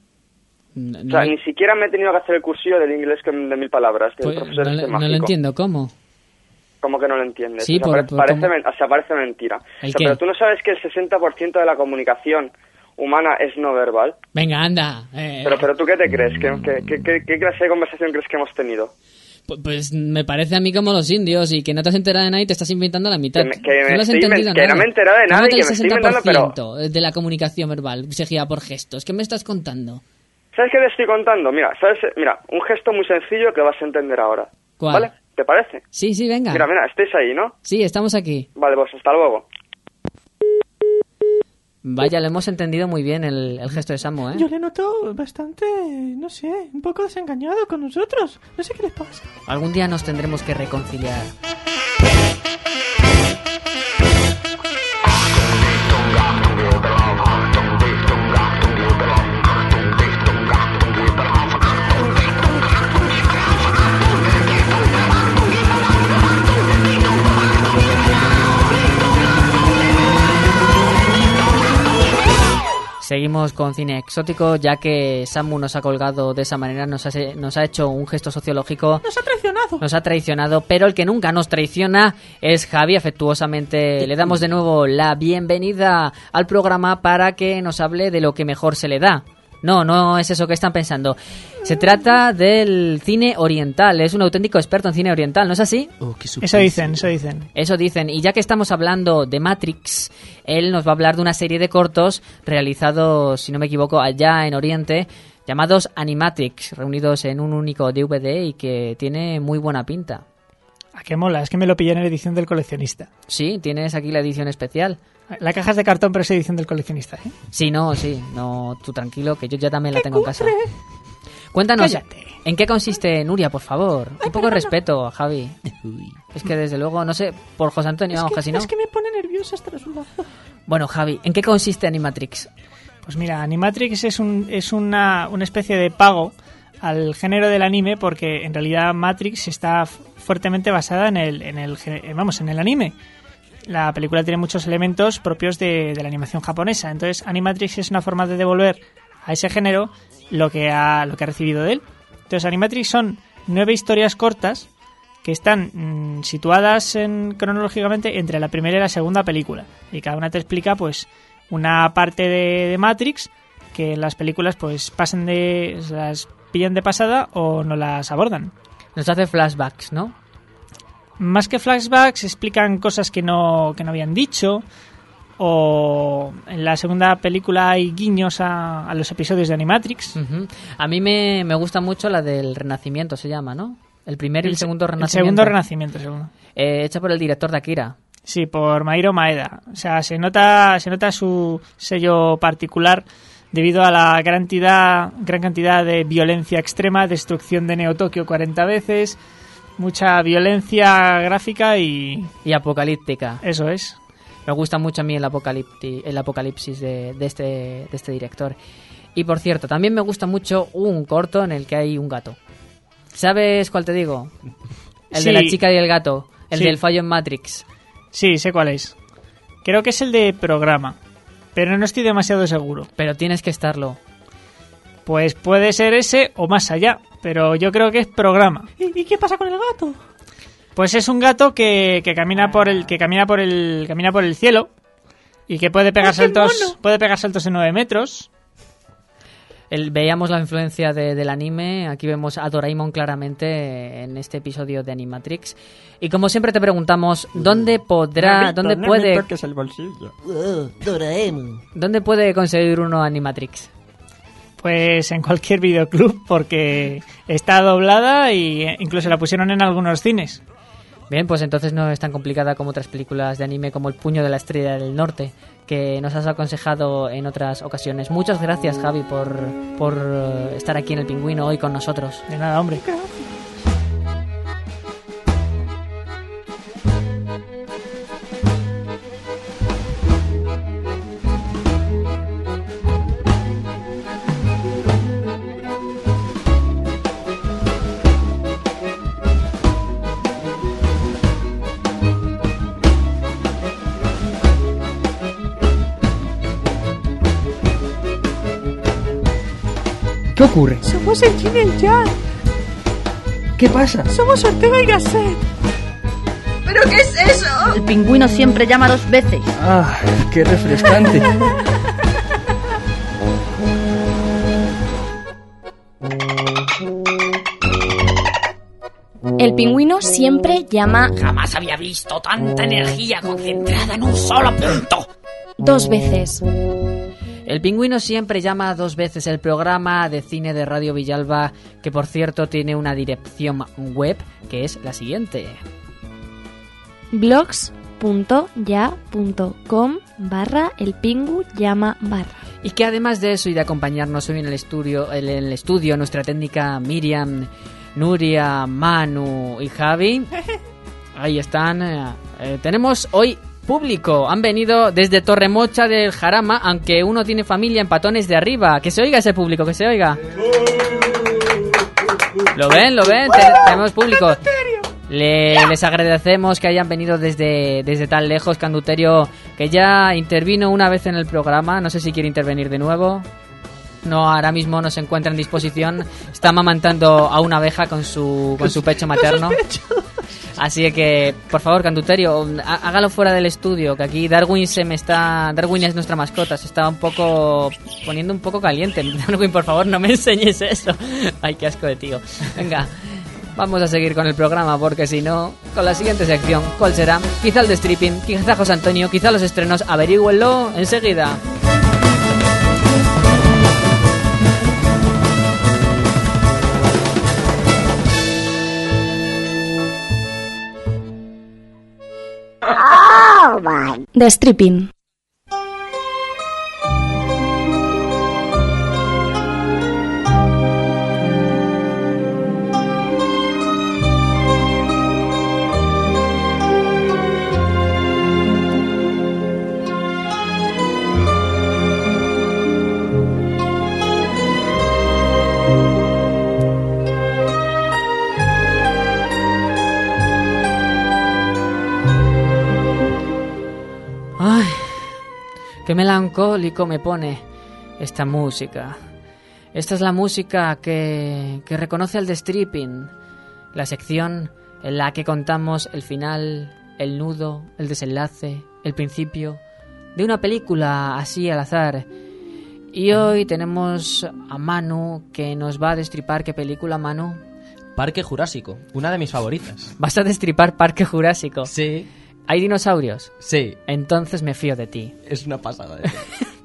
No, O sea, no- ni siquiera me he tenido que hacer el cursillo del inglés con- de mil palabras, del pues, profesor no, este le- no mágico. lo entiendo, ¿cómo? ¿Cómo que no lo entiendes? Sí, o sea, por- pare- por- parece, ¿cómo? men- o sea, parece mentira. ¿El O sea, qué? pero tú no sabes que el sesenta por ciento de la comunicación humana es no verbal. Venga, anda. eh, Pero, pero ¿tú qué te crees? ¿Qué, qué, qué, qué- qué clase de conversación crees que hemos tenido? Pues me parece a mí como los indios y que no te has enterado de nada y te estás inventando la mitad. Que, me, que no me lo has estoy, entendido que nada. no me he enterado de nada ¿Cómo y que que el me estoy sesenta por inventando, pero... ciento de la comunicación verbal se gira por gestos? ¿Qué me estás contando? ¿Sabes qué te estoy contando? Mira, ¿sabes? Mira, un gesto muy sencillo que vas a entender ahora. ¿Cuál? ¿Vale? ¿Te parece? Sí, sí, venga. Mira, mira, estáis ahí, ¿no? Sí, estamos aquí. Vale, pues hasta luego. Vaya, le hemos entendido muy bien el, el gesto de Samu, ¿eh? Yo le noto bastante, no sé, un poco desengañado con nosotros. No sé qué les pasa. Algún día nos tendremos que reconciliar. Seguimos con cine exótico, ya que Samu nos ha colgado de esa manera, nos ha, nos ha hecho un gesto sociológico. Nos ha traicionado. Nos ha traicionado, pero el que nunca nos traiciona es Javi. Afectuosamente le damos de nuevo la bienvenida al programa para que nos hable de lo que mejor se le da. No, no es eso que están pensando. Se trata del cine oriental. Es un auténtico experto en cine oriental, ¿no es así? Oh, eso dicen, eso dicen. Eso dicen. Y ya que estamos hablando de Matrix, él nos va a hablar de una serie de cortos realizados, si no me equivoco, allá en Oriente, llamados Animatrix, reunidos en un único D V D y que tiene muy buena pinta. ¿A qué mola? Es que me lo pillé en la edición del coleccionista. Sí, tienes aquí la edición especial. La caja es de cartón, pero es edición del coleccionista, ¿eh? Sí, no, sí. No, tú tranquilo, que yo ya también la tengo en casa. Cuéntanos, Cállate. ¿en qué consiste, Nuria, por favor? Un poco de respeto, Javi. Es que desde luego, no sé, por José Antonio, Es vamos, que, casi no. es que me pone nerviosa este resultado. Bueno, Javi, ¿en qué consiste Animatrix? Pues mira, Animatrix es, un, es una, una especie de pago al género del anime, porque en realidad Matrix está fuertemente basada en el, en el, vamos, en el anime. La película tiene muchos elementos propios de, de la animación japonesa. Entonces, Animatrix es una forma de devolver a ese género lo que ha, lo que ha recibido de él. Entonces, Animatrix son nueve historias cortas que están mmm, situadas en, cronológicamente entre la primera y la segunda película. Y cada una te explica, pues, una parte de, de Matrix que en las películas, pues, pasan de... las pillan de pasada o no las abordan. Nos hace flashbacks, ¿no? Más que flashbacks, explican cosas que no, que no habían dicho, o en la segunda película hay guiños a, a los episodios de Animatrix. Uh-huh. A mí me, me gusta mucho la del Renacimiento, se llama, ¿no? El primer y el, el segundo Renacimiento. El segundo Renacimiento, segundo. Eh, hecha por el director de Akira. Sí, por Mairo Maeda. O sea, se nota, se nota su sello particular debido a la gran cantidad, gran cantidad de violencia extrema, destrucción de Neo Tokio cuarenta veces, mucha violencia gráfica y... Y apocalíptica. Eso es. Me gusta mucho a mí el, apocalipti, el apocalipsis de, de, este, de este director. Y por cierto, también me gusta mucho un corto en el que hay un gato. ¿Sabes cuál te digo? El sí. de la chica y el gato. El Sí. del fallo en Matrix. Sí, sé cuál es. Creo que es el de Programa, pero no estoy demasiado seguro. Pero tienes que estarlo. Pues puede ser ese o más allá, pero yo creo que es Programa. ¿Y, y qué pasa con el gato? Pues es un gato que, que camina por el que camina por el camina por el cielo y que puede pegar ¡Ay, qué saltos mono! puede pegar saltos de nueve metros. El, veíamos la influencia de, del anime. Aquí vemos a Doraemon claramente en este episodio de Animatrix. Y como siempre te preguntamos, ¿dónde podrá, Mamita, dónde no puede, me toques el bolsillo. Oh, Doraemon. dónde puede conseguir uno Animatrix? Pues en cualquier videoclub, porque está doblada y incluso la pusieron en algunos cines. Bien, pues entonces no es tan complicada como otras películas de anime como El puño de la estrella del norte, que nos has aconsejado en otras ocasiones. Muchas gracias, Javi, por, por estar aquí en El Pingüino hoy con nosotros. De nada, hombre. ¿Qué ocurre? Somos el Yin y el Yang. ¿Qué pasa? Somos Ortega y Gasset. ¿Pero qué es eso? El pingüino siempre llama dos veces. Ah, qué refrescante. el pingüino siempre llama Jamás había visto tanta energía concentrada en un solo punto. dos veces. El pingüino siempre llama dos veces, el programa de cine de Radio Villalba, que por cierto tiene una dirección web que es la siguiente. blogs.ya.com barra el pingu llama barra. Y que además de eso y de acompañarnos hoy en el estudio, en el estudio nuestra técnica Miriam, Nuria, Manu y Javi, ahí están. Eh, tenemos hoy público, han venido desde Torremocha del Jarama, aunque uno tiene familia en Patones de Arriba. Que se oiga ese público, que se oiga. ¿Lo ven? ¿Lo ven? Ten- tenemos público. Le, les agradecemos que hayan venido desde, desde tan lejos. Canduterio, que ya intervino una vez en el programa, no sé si quiere intervenir de nuevo. No, ahora mismo no se encuentra en disposición. Está amamantando a una abeja con su, con su pecho materno. Así que, por favor, Canduterio, hágalo fuera del estudio, que aquí Darwin se me está... Darwin es nuestra mascota, se está un poco... poniendo un poco caliente. Darwin, por favor, no me enseñes eso. Ay, qué asco de tío. Venga, vamos a seguir con el programa, porque si no, con la siguiente sección, ¿cuál será? Quizá el de stripping, quizá José Antonio, quizá los estrenos, averígüenlo enseguida. De stripping. Ay, qué melancólico me pone esta música. Esta es la música que, que reconoce al de stripping, la sección en la que contamos el final, el nudo, el desenlace, el principio de una película así al azar. Y hoy tenemos a Manu, que nos va a destripar. ¿Qué película, Manu? Parque Jurásico, una de mis favoritas. ¿Vas a destripar Parque Jurásico? Sí. ¿Hay dinosaurios? Sí. Entonces me fío de ti. Es una pasada. ¿eh?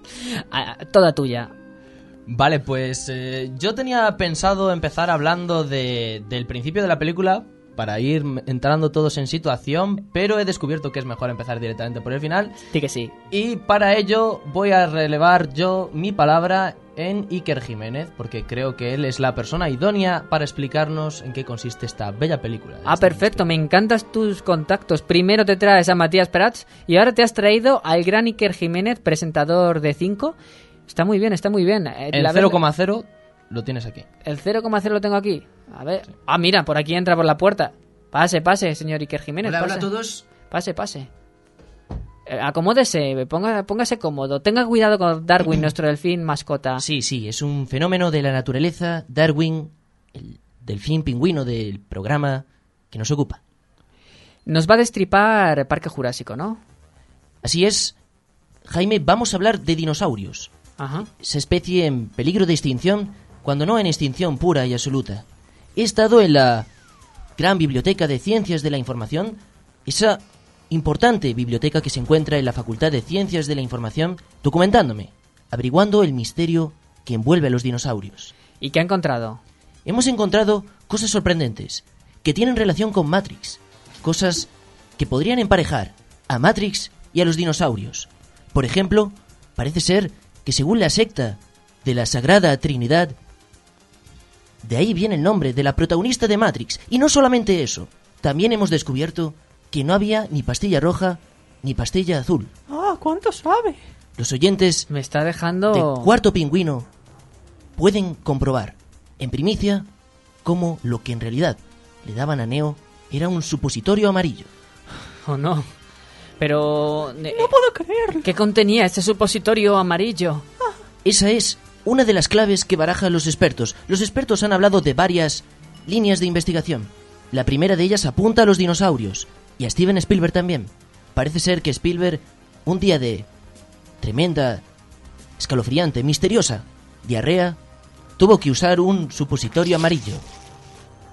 Toda tuya. Vale, pues eh, yo tenía pensado empezar hablando de, del principio de la película para ir entrando todos en situación, pero he descubierto que es mejor empezar directamente por el final. Sí que sí. Y para ello voy a relevar yo mi palabra en Iker Jiménez, porque creo que él es la persona idónea para explicarnos en qué consiste esta bella película. Ah, perfecto, me encantan tus contactos. Primero te traes a Matías Prats y ahora te has traído al gran Iker Jiménez, presentador de cinco. Está muy bien, está muy bien. El cero coma cero lo tienes aquí. El cero coma cero lo tengo aquí. A ver. Sí. Ah, mira, por aquí entra por la puerta. Pase, pase, señor Iker Jiménez. Hola, pase. hola a todos. Pase, pase. Eh, acomódese, ponga, póngase cómodo. Tenga cuidado con Darwin, nuestro delfín mascota. Sí, sí, es un fenómeno de la naturaleza. Darwin, el delfín pingüino del programa que nos ocupa. Nos va a destripar Parque Jurásico, ¿no? Así es. Jaime, vamos a hablar de dinosaurios. Ajá. Esa especie en peligro de extinción, cuando no en extinción pura y absoluta. He estado en la gran biblioteca de Ciencias de la Información, esa importante biblioteca que se encuentra en la Facultad de Ciencias de la Información, documentándome, averiguando el misterio que envuelve a los dinosaurios. ¿Y qué ha encontrado? Hemos encontrado cosas sorprendentes, que tienen relación con Matrix, cosas que podrían emparejar a Matrix y a los dinosaurios. Por ejemplo, parece ser que según la secta de la Sagrada Trinidad, de ahí viene el nombre de la protagonista de Matrix. Y no solamente eso, también hemos descubierto que no había ni pastilla roja ni pastilla azul. Ah, ¿cuánto sabe? Los oyentes me está dejando de Cuarto Pingüino pueden comprobar en primicia cómo lo que en realidad le daban a Neo era un supositorio amarillo. Oh, no. Pero... No puedo creerlo. ¿Qué contenía este supositorio amarillo? Ah. Esa es una de las claves que barajan los expertos. Los expertos han hablado de varias líneas de investigación. La primera de ellas apunta a los dinosaurios y a Steven Spielberg también. Parece ser que Spielberg, un día de tremenda, escalofriante, misteriosa diarrea, tuvo que usar un supositorio amarillo.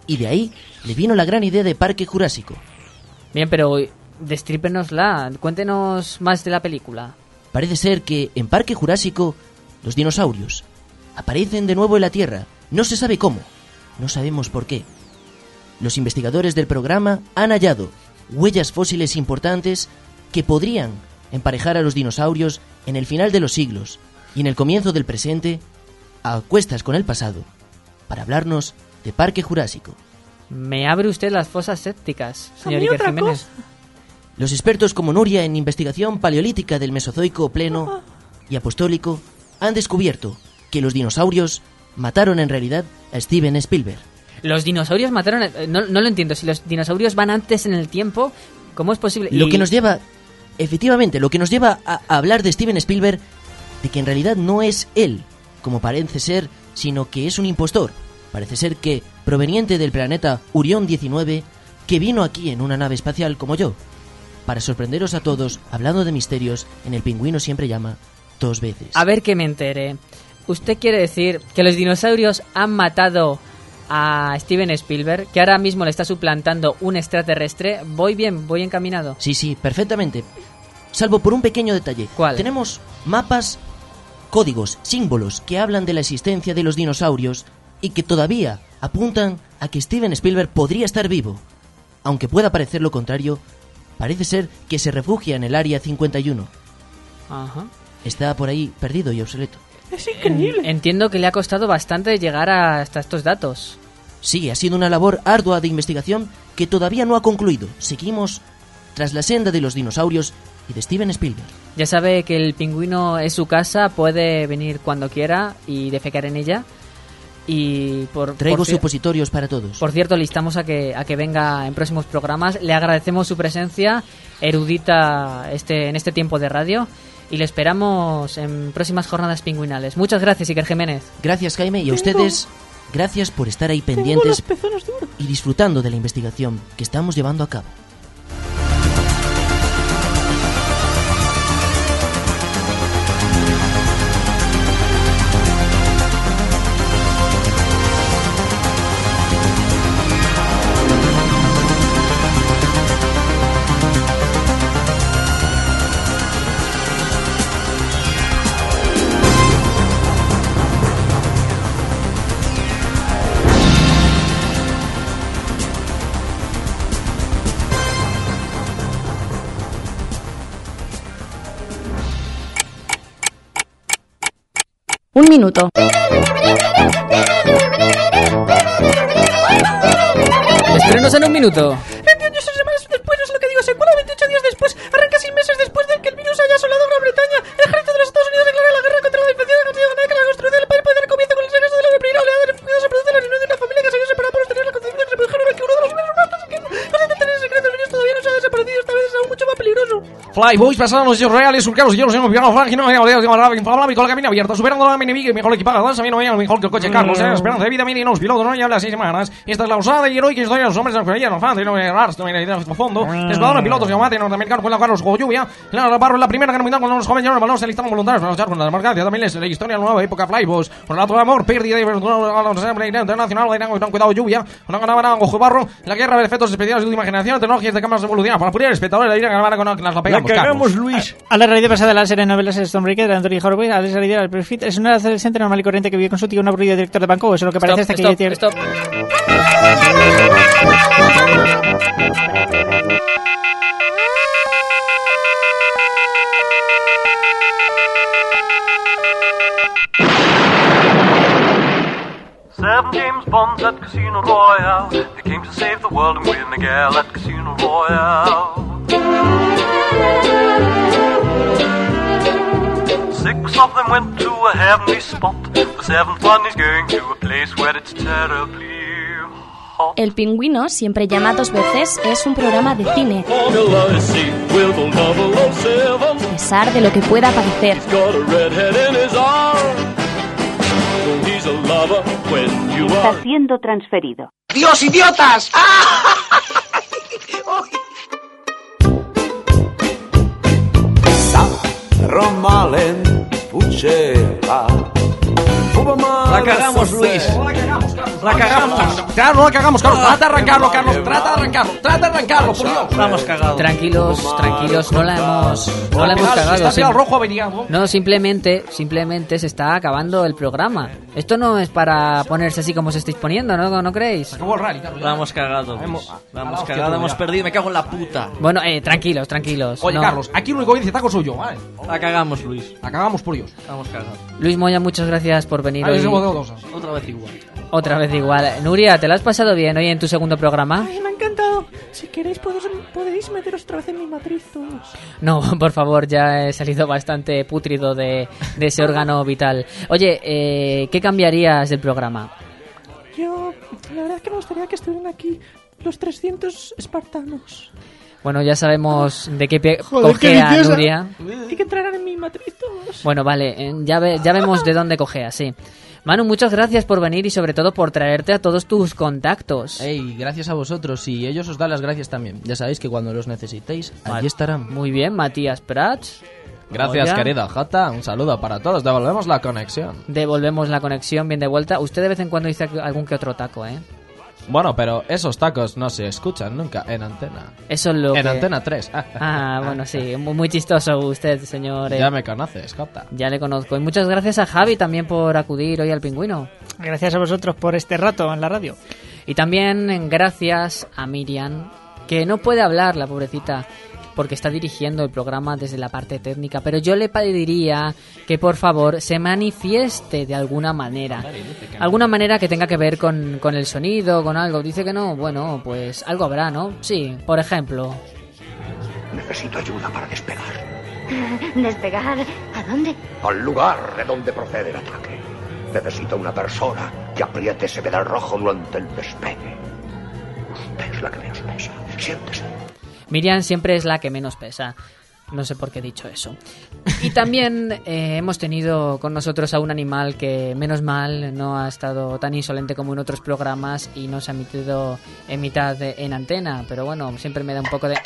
Y de ahí le vino la gran idea de Parque Jurásico. Bien, pero destrípenosla, cuéntenos más de la película. Parece ser que en Parque Jurásico los dinosaurios aparecen de nuevo en la Tierra. No se sabe cómo, no sabemos por qué. Los investigadores del programa han hallado huellas fósiles importantes que podrían emparejar a los dinosaurios en el final de los siglos y en el comienzo del presente, a cuestas con el pasado, para hablarnos de Parque Jurásico. Me abre usted las fosas sépticas, señor Iker Jiménez. Los expertos como Nuria en investigación paleolítica del Mesozoico pleno y apostólico han descubierto que los dinosaurios mataron en realidad a Steven Spielberg. Los dinosaurios mataron... A... No, no lo entiendo. Si los dinosaurios van antes en el tiempo, ¿cómo es posible? Lo y... que nos lleva... Efectivamente, lo que nos lleva a, a hablar de Steven Spielberg, de que en realidad no es él, como parece ser, sino que es un impostor. Parece ser que, proveniente del planeta Urión diecinueve, que vino aquí en una nave espacial como yo. Para sorprenderos a todos, hablando de misterios, en El Pingüino siempre llama dos veces. A ver que me entere. ¿Usted quiere decir que los dinosaurios han matado a Steven Spielberg, que ahora mismo le está suplantando un extraterrestre? ¿Voy bien? ¿Voy encaminado? Sí, sí, perfectamente. Salvo por un pequeño detalle. ¿Cuál? Tenemos mapas, códigos, símbolos que hablan de la existencia de los dinosaurios y que todavía apuntan a que Steven Spielberg podría estar vivo. Aunque pueda parecer lo contrario, parece ser que se refugia en el Área cincuenta y uno. Ajá. Está por ahí perdido y obsoleto. Es increíble. En, entiendo que le ha costado bastante llegar a, hasta estos datos. Sí, ha sido una labor ardua de investigación que todavía no ha concluido. Seguimos tras la senda de los dinosaurios y de Steven Spielberg. Ya sabe que El Pingüino es su casa, puede venir cuando quiera y defecar en ella. Y por, Traigo por, supositorios para todos. Por cierto, le instamos a que, a que venga en próximos programas. Le agradecemos su presencia erudita este, en este tiempo de radio. Y le esperamos en próximas jornadas pingüinales. Muchas gracias, Iker Jiménez. Gracias, Jaime, y a ustedes, gracias por estar ahí pendientes y disfrutando de la investigación que estamos llevando a cabo. Un minuto. Estrenos en un minuto. veintiocho semanas después, es lo que digo, secuela veintiocho días después, arranca seis meses después de que el virus haya asolado Gran Bretaña. El ejército de los Estados Unidos declara la guerra contra la infección de la ganar que la construcción del país puede dar comienzo con el regreso de la primera oleada de refugiados. Se produce la reunión de una familia que se había separado por los tener la concepción y se produjeron que uno de los menos muertos que los intentan en secreto. El virus todavía no se ha desaparecido, esta vez es aún mucho más peligroso. Flyboys pasaron los hechos reales, surcados y hielos en un piano frágil, no había de más rápido, inflamable y con la cabina abierta, superando la enemiga y mejor equipada, también no había mejor que el coche Carlos, era esperanza de vida, mini, los pilotos, no habla seis semanas. Esta es la usada y heroica historia de los hombres de la no fan, no hay rars, no hay idea de fondo. Escuadrón de pilotos de combate norteamericano con la Carlos con lluvia. La barro en la primera guerra mundial cuando los jóvenes llevaron el balón se alistaron voluntarios para luchar contra la democracia. También es la historia de la nueva época Flyboys. Por el de amor, pérdida internacional, cuidado lluvia. Una ganaba ojo barro. La guerra de efectos especiales de última generación, tecnologías de cámaras evolucionadas para pulir espectadores, la idea que con las la pegamos. La cagamos, Luis. A la realidad pasada de la serie de novelas Stormbreaker de Anthony Horowitz, a la realidad del Perfit es una adolescente normal y corriente que vive con su tío, un aburrido director de banco, o eso es lo que parece hasta que stop, tiene... stop. Seven James Bonds at Casino Royale. They came to save the world and win the gal at Casino Royale. Six of them went to a heavenly spot. The seventh one is going to a place where it's terribly hot. El Pingüino siempre llama dos veces es un programa de cine. A pesar de lo que pueda parecer. Está siendo transferido. ¡Dios, idiotas! La cagamos, Luis. La cagamos, Carlos. La cagamos. Claro, no la cagamos, Carlos. Trata de arrancarlo, Carlos. Trata de arrancarlo. Trata de arrancarlo, por Dios. Vamos cagados. Tranquilos, tranquilos, no la hemos, no la hemos cagado. Está Sim- el rojo averiado. No, simplemente, simplemente se está acabando el programa. Esto no es para ponerse así como os estáis poniendo, ¿no? ¿No creéis? Acabó el rally, Carlos. Vamos cagados. Hemos- Vamos hostia, cagados, tú, hemos ya. perdido. Me cago en la puta. Bueno, eh, tranquilos, tranquilos. Oye, no. Carlos, aquí el único que dice taco soy yo, ¿vale? La cagamos, Luis. La cagamos por Dios. Vamos cagados. Luis Moya, muchas gracias por venir Ahí hoy. somos de dos. Otra vez igual. Otra vez igual. Nuria, ¿te lo has pasado bien hoy en tu segundo programa? Ay, me ha encantado. Si queréis, podéis, podéis meteros otra vez en mi matriz todos. No, por favor, ya he salido bastante pútrido de, de ese órgano vital. Oye, eh, ¿qué cambiarías del programa? Yo, la verdad es que me gustaría que estuvieran aquí los trescientos espartanos. Bueno, ya sabemos de qué pie Joder, qué cojea viciosa. Nuria. Y que entraran en mi matriz todos. Bueno, vale, eh, ya, ve- ya vemos de dónde cojea, sí. Manu, muchas gracias por venir y sobre todo por traerte a todos tus contactos. Ey, gracias a vosotros y ellos os dan las gracias también. Ya sabéis que cuando los necesitéis, allí estarán. Muy bien, Matías Prats. Gracias, Oya. querida Jota. Un saludo para todos. Devolvemos la conexión. Devolvemos la conexión bien de vuelta. Usted de vez en cuando dice algún que otro taco, ¿eh? Bueno, pero esos tacos no se escuchan nunca en antena. Eso es lo En que... Antena tres. Ah, bueno, sí, muy, muy chistoso usted, señor. eh. Ya me conoces, Jota. Ya le conozco. Y muchas gracias a Javi también por acudir hoy al Pingüino. Gracias a vosotros por este rato en la radio. Y también gracias a Miriam, que no puede hablar, la pobrecita, porque está dirigiendo el programa desde la parte técnica, pero yo le pediría que por favor se manifieste de alguna manera. Alguna manera que tenga que ver con, con el sonido, con algo. Dice que no, bueno, pues algo habrá, ¿no? Sí, por ejemplo. Necesito ayuda para despegar. ¿Despegar? ¿A dónde? Al lugar de donde procede el ataque. Necesito una persona que apriete ese pedal rojo durante el despegue. Usted es la que menos pesa. Siéntese. Miriam siempre es la que menos pesa. No sé por qué he dicho eso. Y también eh, hemos tenido con nosotros a un animal que, menos mal, no ha estado tan insolente como en otros programas y no se ha emitido en mitad de, en antena. Pero bueno, siempre me da un poco de...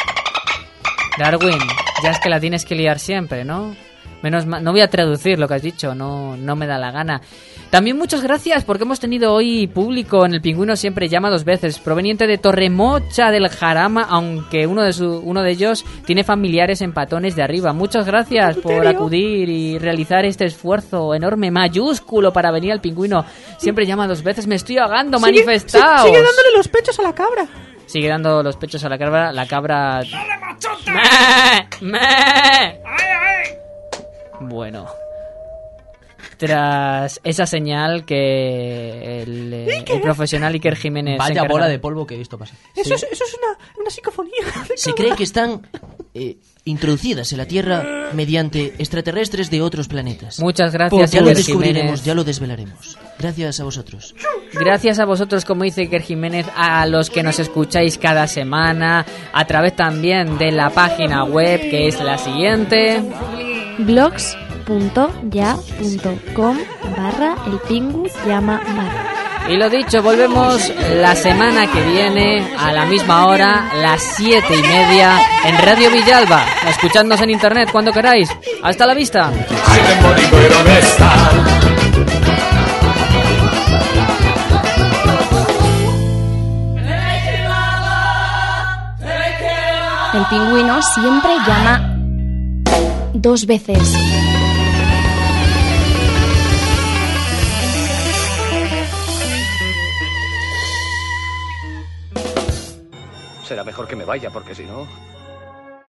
Darwin, ya es que la tienes que liar siempre, ¿no? Menos mal, no voy a traducir lo que has dicho, no, no me da la gana. También muchas gracias porque hemos tenido hoy público en El Pingüino Siempre Llama dos veces, proveniente de Torremocha del Jarama, aunque uno de, su, uno de ellos tiene familiares en Patones de Arriba. Muchas gracias por acudir y realizar este esfuerzo enorme, mayúsculo, para venir al Pingüino Siempre Llama dos veces. Me estoy ahogando, Sigue- manifestaos. si- Sigue dándole los pechos a la cabra. Sigue dando los pechos a la cabra, la cabra... ¡Me! ¡Me! Bueno, tras esa señal que el, eh, el profesional Iker Jiménez... se Vaya encarga- bola de polvo que he visto pasar. Eso, es, eso es una, una psicofonía. de Se cabra. cree que están eh, introducidas en la Tierra mediante extraterrestres de otros planetas. Muchas gracias, Ya lo Iker descubriremos, Jiménez. ya lo desvelaremos. Gracias a vosotros. Gracias a vosotros, como dice Iker Jiménez, a los que nos escucháis cada semana, a través también de la página web, que es la siguiente... blogs punto ya punto com barra el pingu llama barra. Y lo dicho, volvemos la semana que viene a la misma hora, las siete y media, en Radio Villalba, escuchándonos en internet cuando queráis. Hasta la vista. El pingüino siempre llama dos veces. Será mejor que me vaya, porque si no...